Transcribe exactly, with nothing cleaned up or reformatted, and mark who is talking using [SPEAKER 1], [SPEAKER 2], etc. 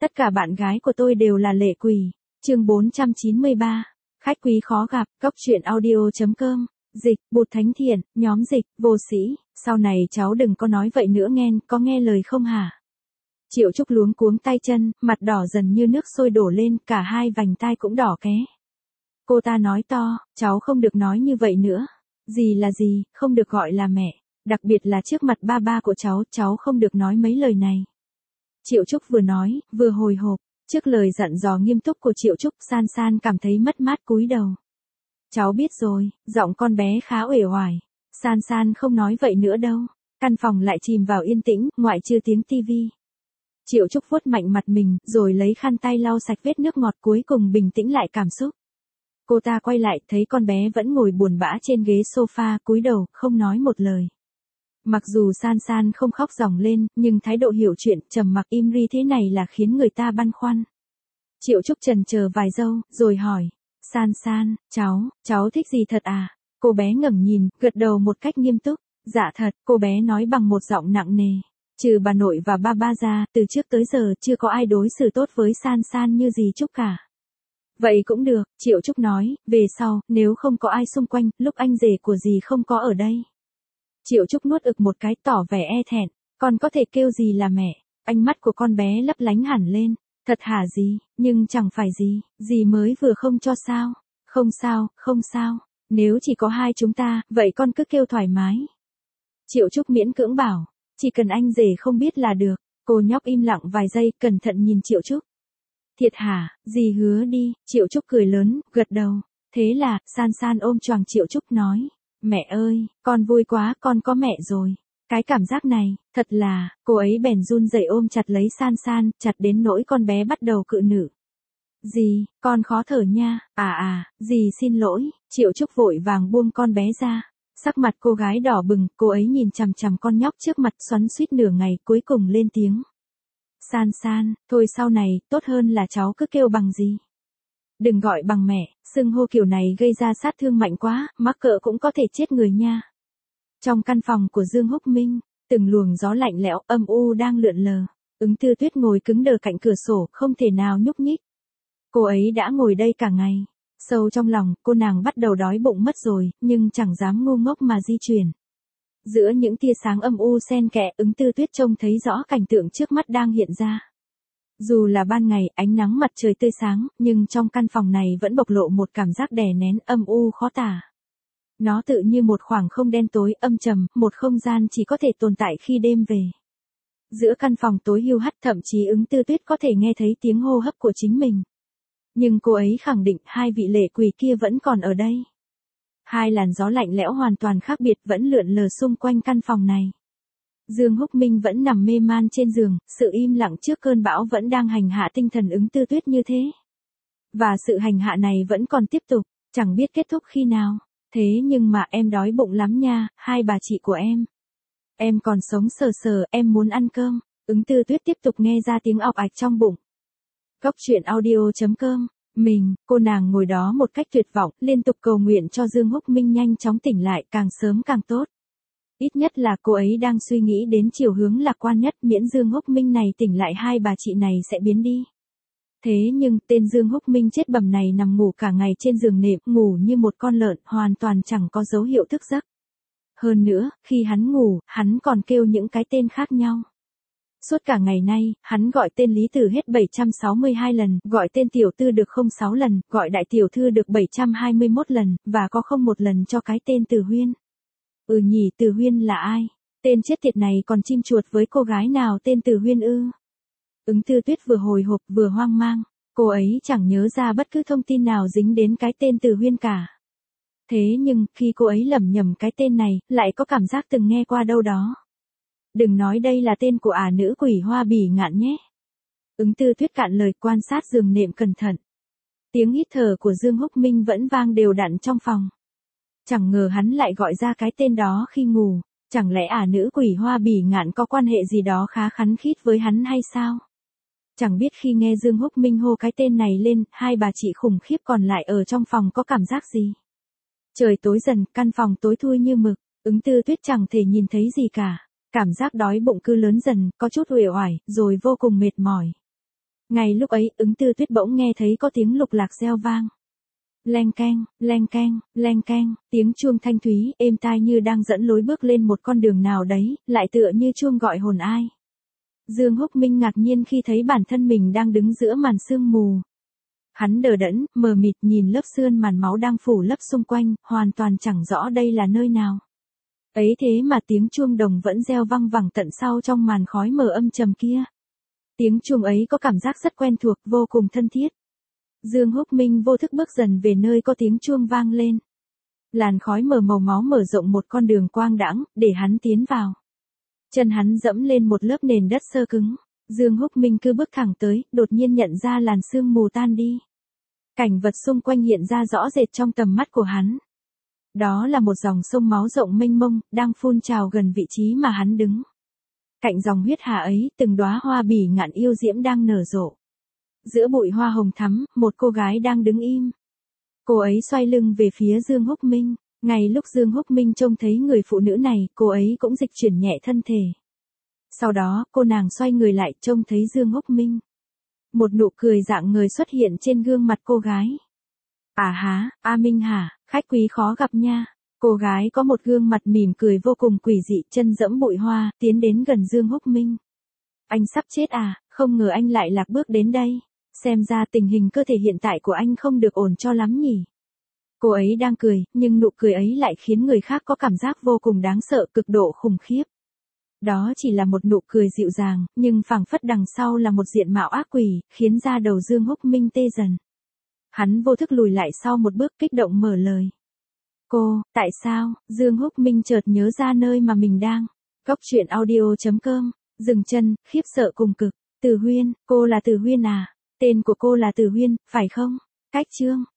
[SPEAKER 1] Tất cả bạn gái của tôi đều là lệ quỷ. Chương bốn trăm chín mươi ba. Khách quý khó gặp. Cốc truyện audio chấm com. Dịch, Bụt Thánh Thiện, nhóm dịch, vô sĩ. Sau này cháu đừng có nói vậy nữa nghe, có nghe lời không hả? Triệu Trúc luống cuống tay chân, mặt đỏ dần như nước sôi đổ lên, cả hai vành tai cũng đỏ ké. Cô ta nói to, cháu không được nói như vậy nữa. Gì là gì, không được gọi là mẹ. Đặc biệt là trước mặt ba ba của cháu, cháu không được nói mấy lời này. Triệu Trúc vừa nói, vừa hồi hộp. Trước lời dặn dò nghiêm túc của Triệu Trúc, San San cảm thấy mất mát cúi đầu. Cháu biết rồi, giọng con bé khá uể oải. San San không nói vậy nữa đâu. Căn phòng lại chìm vào yên tĩnh, ngoại trừ tiếng tivi. Triệu Trúc vuốt mạnh mặt mình, rồi lấy khăn tay lau sạch vết nước ngọt, cuối cùng bình tĩnh lại cảm xúc. Cô ta quay lại, thấy con bé vẫn ngồi buồn bã trên ghế sofa, cúi đầu, không nói một lời. Mặc dù San San không khóc ròng lên, nhưng thái độ hiểu chuyện, trầm mặc im ri thế này là khiến người ta băn khoăn. Triệu Trúc chần chờ vài giây, rồi hỏi. San San, cháu, cháu thích gì thật à? Cô bé ngẩng nhìn, gật đầu một cách nghiêm túc. Dạ thật, cô bé nói bằng một giọng nặng nề. Trừ bà nội và ba ba ra, từ trước tới giờ chưa có ai đối xử tốt với San San như dì Trúc cả. Vậy cũng được, Triệu Trúc nói, về sau, nếu không có ai xung quanh, lúc anh rể của dì không có ở đây. Triệu Trúc nuốt ực một cái, tỏ vẻ e thẹn, con có thể kêu dì là mẹ. Ánh mắt của con bé lấp lánh hẳn lên. Thật hả dì, nhưng chẳng phải dì, dì mới vừa không cho sao. Không sao, không sao, nếu chỉ có hai chúng ta, vậy con cứ kêu thoải mái. Triệu Trúc miễn cưỡng bảo, chỉ cần anh rể không biết là được. Cô nhóc im lặng vài giây, cẩn thận nhìn Triệu Trúc. Thiệt hả, dì hứa đi. Triệu Trúc cười lớn, gật đầu. Thế là, San San ôm choàng Triệu Trúc nói. Mẹ ơi, con vui quá, con có mẹ rồi. Cái cảm giác này, thật là, cô ấy bèn run rẩy ôm chặt lấy San San, chặt đến nỗi con bé bắt đầu cự nữ. Dì, con khó thở nha. À à, dì xin lỗi. Triệu Trúc vội vàng buông con bé ra. Sắc mặt cô gái đỏ bừng, cô ấy nhìn chằm chằm con nhóc trước mặt xoắn xuýt nửa ngày, cuối cùng lên tiếng. San San, thôi sau này, tốt hơn là cháu cứ kêu bằng gì. Đừng gọi bằng mẹ, xưng hô kiểu này gây ra sát thương mạnh quá, mắc cỡ cũng có thể chết người nha. Trong căn phòng của Dương Húc Minh, từng luồng gió lạnh lẽo, âm u đang lượn lờ. Ứng Tư Tuyết ngồi cứng đờ cạnh cửa sổ, không thể nào nhúc nhích. Cô ấy đã ngồi đây cả ngày. Sâu trong lòng, cô nàng bắt đầu đói bụng mất rồi, nhưng chẳng dám ngu ngốc mà di chuyển. Giữa những tia sáng âm u xen kẽ, Ứng Tư Tuyết trông thấy rõ cảnh tượng trước mắt đang hiện ra. Dù là ban ngày, ánh nắng mặt trời tươi sáng, nhưng trong căn phòng này vẫn bộc lộ một cảm giác đè nén âm u khó tả. Nó tự như một khoảng không đen tối, âm trầm, một không gian chỉ có thể tồn tại khi đêm về. Giữa căn phòng tối hiu hắt, thậm chí Ứng Tư Tuyết có thể nghe thấy tiếng hô hấp của chính mình. Nhưng cô ấy khẳng định hai vị lệ quỷ kia vẫn còn ở đây. Hai làn gió lạnh lẽo hoàn toàn khác biệt vẫn lượn lờ xung quanh căn phòng này. Dương Húc Minh vẫn nằm mê man trên giường, sự im lặng trước cơn bão vẫn đang hành hạ tinh thần Ứng Tư Tuyết như thế. Và sự hành hạ này vẫn còn tiếp tục, chẳng biết kết thúc khi nào. Thế nhưng mà em đói bụng lắm nha, hai bà chị của em. Em còn sống sờ sờ, em muốn ăn cơm. Ứng Tư Tuyết tiếp tục nghe ra tiếng ọc ạch trong bụng. Cốc truyện audio chấm com. Mình, cô nàng ngồi đó một cách tuyệt vọng, liên tục cầu nguyện cho Dương Húc Minh nhanh chóng tỉnh lại, càng sớm càng tốt. Ít nhất là cô ấy đang suy nghĩ đến chiều hướng lạc quan nhất, miễn Dương Húc Minh này tỉnh lại hai bà chị này sẽ biến đi. Thế nhưng, tên Dương Húc Minh chết bầm này nằm ngủ cả ngày trên giường nệm, ngủ như một con lợn, hoàn toàn chẳng có dấu hiệu thức giấc. Hơn nữa, khi hắn ngủ, hắn còn kêu những cái tên khác nhau. Suốt cả ngày nay, hắn gọi tên Lý Tử hết bảy trăm sáu mươi hai lần, gọi tên Tiểu Tư được không sáu lần, gọi Đại Tiểu Thư được bảy trăm hai mươi mốt lần, và có không một lần cho cái tên Từ Huyên. Ừ nhỉ, Từ Huyên là ai? Tên chết tiệt này còn chim chuột với cô gái nào tên Từ Huyên ư? Ứng Tư Tuyết vừa hồi hộp vừa hoang mang, cô ấy chẳng nhớ ra bất cứ thông tin nào dính đến cái tên Từ Huyên cả. Thế nhưng, khi cô ấy lẩm nhẩm cái tên này, lại có cảm giác từng nghe qua đâu đó. Đừng nói đây là tên của ả nữ quỷ Hoa Bỉ Ngạn nhé. Ứng Tư Tuyết cạn lời quan sát giường nệm cẩn thận. Tiếng hít thở của Dương Húc Minh vẫn vang đều đặn trong phòng. Chẳng ngờ hắn lại gọi ra cái tên đó khi ngủ. Chẳng lẽ ả nữ quỷ Hoa Bỉ Ngạn có quan hệ gì đó khá khắn khít với hắn hay sao? Chẳng biết khi nghe Dương Húc Minh hô cái tên này lên, hai bà chị khủng khiếp còn lại ở trong phòng có cảm giác gì? Trời tối dần, căn phòng tối thui như mực, Ứng Tư Tuyết chẳng thể nhìn thấy gì cả. Cảm giác đói bụng cứ lớn dần, có chút uể oải, rồi vô cùng mệt mỏi. Ngay lúc ấy, ứng Tư Tuyết bỗng nghe thấy có tiếng lục lạc reo vang. Leng keng, leng keng, leng keng, tiếng chuông thanh thúy, êm tai như đang dẫn lối bước lên một con đường nào đấy, lại tựa như chuông gọi hồn ai. Dương Húc Minh ngạc nhiên khi thấy bản thân mình đang đứng giữa màn sương mù. Hắn đờ đẫn, mờ mịt nhìn lớp sương màn máu đang phủ lấp xung quanh, hoàn toàn chẳng rõ đây là nơi nào. Ấy thế mà tiếng chuông đồng vẫn reo vang vẳng tận sau trong màn khói mờ âm trầm kia. Tiếng chuông ấy có cảm giác rất quen thuộc, vô cùng thân thiết. Dương Húc Minh vô thức bước dần về nơi có tiếng chuông vang lên. Làn khói mờ màu máu mở rộng một con đường quang đãng, để hắn tiến vào. Chân hắn dẫm lên một lớp nền đất xơ cứng. Dương Húc Minh cứ bước thẳng tới, đột nhiên nhận ra làn sương mù tan đi. Cảnh vật xung quanh hiện ra rõ rệt trong tầm mắt của hắn. Đó là một dòng sông máu rộng mênh mông, đang phun trào gần vị trí mà hắn đứng. Cạnh dòng huyết hà ấy, từng đóa hoa bỉ ngạn yêu diễm đang nở rộ. Giữa bụi hoa hồng thắm, một cô gái đang đứng im. Cô ấy xoay lưng về phía Dương Húc Minh. Ngay lúc Dương Húc Minh trông thấy người phụ nữ này, cô ấy cũng dịch chuyển nhẹ thân thể. Sau đó, cô nàng xoay người lại trông thấy Dương Húc Minh. Một nụ cười rạng ngời xuất hiện trên gương mặt cô gái. À há, A Minh hả, khách quý khó gặp nha. Cô gái có một gương mặt mỉm cười vô cùng quỷ dị, chân dẫm bụi hoa, tiến đến gần Dương Húc Minh. Anh sắp chết à, không ngờ anh lại lạc bước đến đây. Xem ra tình hình cơ thể hiện tại của anh không được ổn cho lắm nhỉ. Cô ấy đang cười, nhưng nụ cười ấy lại khiến người khác có cảm giác vô cùng đáng sợ, cực độ khủng khiếp. Đó chỉ là một nụ cười dịu dàng, nhưng phảng phất đằng sau là một diện mạo ác quỷ, khiến da đầu Dương Húc Minh tê dần. Hắn vô thức lùi lại sau một bước, kích động mở lời. Cô, tại sao? Dương Húc Minh chợt nhớ ra nơi mà mình đang. Góc truyện audio chấm com, dừng chân, khiếp sợ cùng cực. Từ Huyên, cô là Từ Huyên à? Tên của cô là Từ Huyên, phải không? Cách chương.